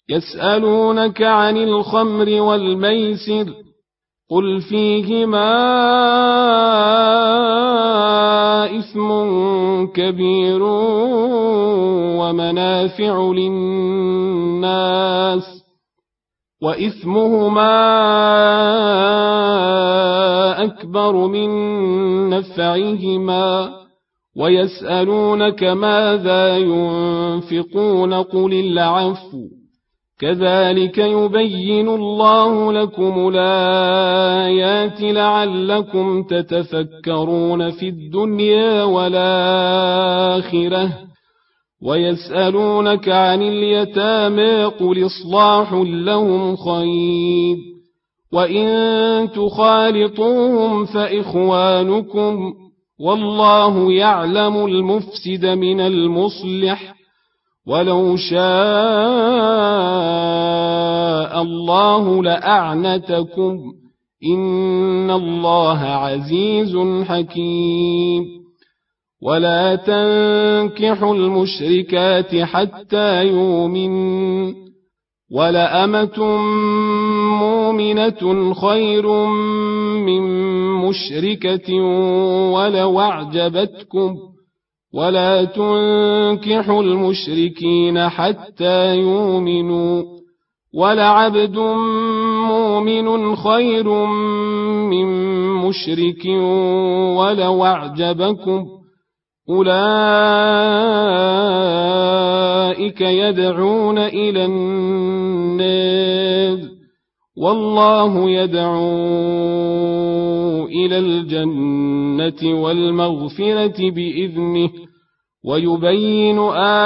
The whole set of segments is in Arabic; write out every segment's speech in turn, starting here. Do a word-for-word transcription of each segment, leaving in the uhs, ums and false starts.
يسألونك عن الخمر والميسر قل فيهما إثم كبير ومنافع للناس وإثمهما أكبر من نفعهما ويسألونك ماذا ينفقون قل العفو كذلك يبين الله لكم الآيات لعلكم تتفكرون في الدنيا والآخرة ويسألونك عن اليتامى قل إصلاح لهم خير وإن تخالطوهم فإخوانكم والله يعلم المفسد من المصلح ولو شاء الله لأعنتكم إن الله عزيز حكيم ولا تنكحوا المشركات حتى يؤمنوا ولأمة مؤمنة خير من مشركة ولو أعجبتكم ولا تنكحوا المشركين حتى يؤمنوا ولعبد مؤمن خير من مشرك ولو أعجبكم أولئك يدعون إلى النار والله يدعو إلى الجنة والمغفرة بإذنه ويبين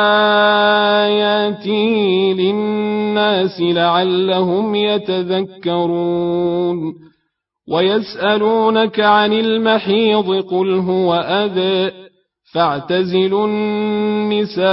آياته للناس لعلهم يتذكرون ويسألونك عن المحيض قل هو أذى فاعتزلوا النساء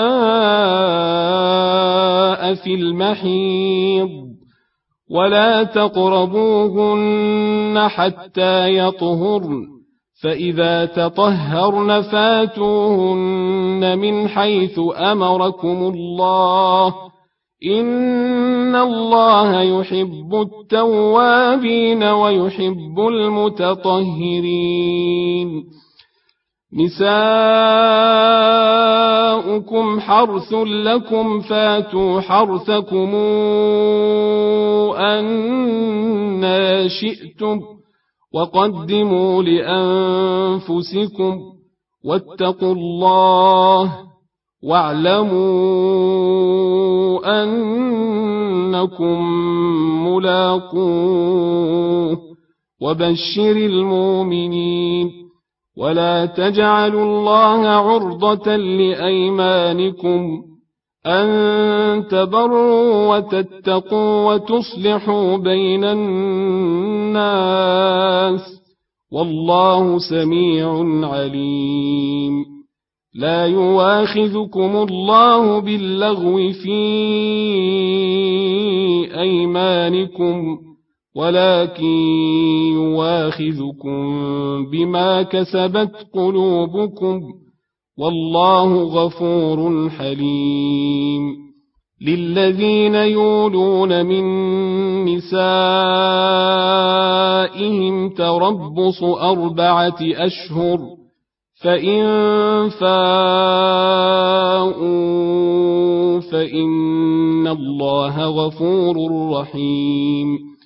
في المحيض ولا تقربوهن حتى يطهرن فإذا تطهرن فاتوهن من حيث أمركم الله إن الله يحب التوابين ويحب المتطهرين نساؤكم حرث لكم فاتوا حرثكم أن شئتم وقدموا لأنفسكم واتقوا الله واعلموا أنكم ملاقوه وبشر المؤمنين ولا تجعلوا الله عرضة لأيمانكم أن تبروا وتتقوا وتصلحوا بين الناس والله سميع عليم لا يواخذكم الله باللغو في أيمانكم ولكن يواخذكم بما كسبت قلوبكم والله غفور حليم للذين يولون من نسائهم تربص أربعة أشهر فإن فاءوا فإن الله غفور رحيم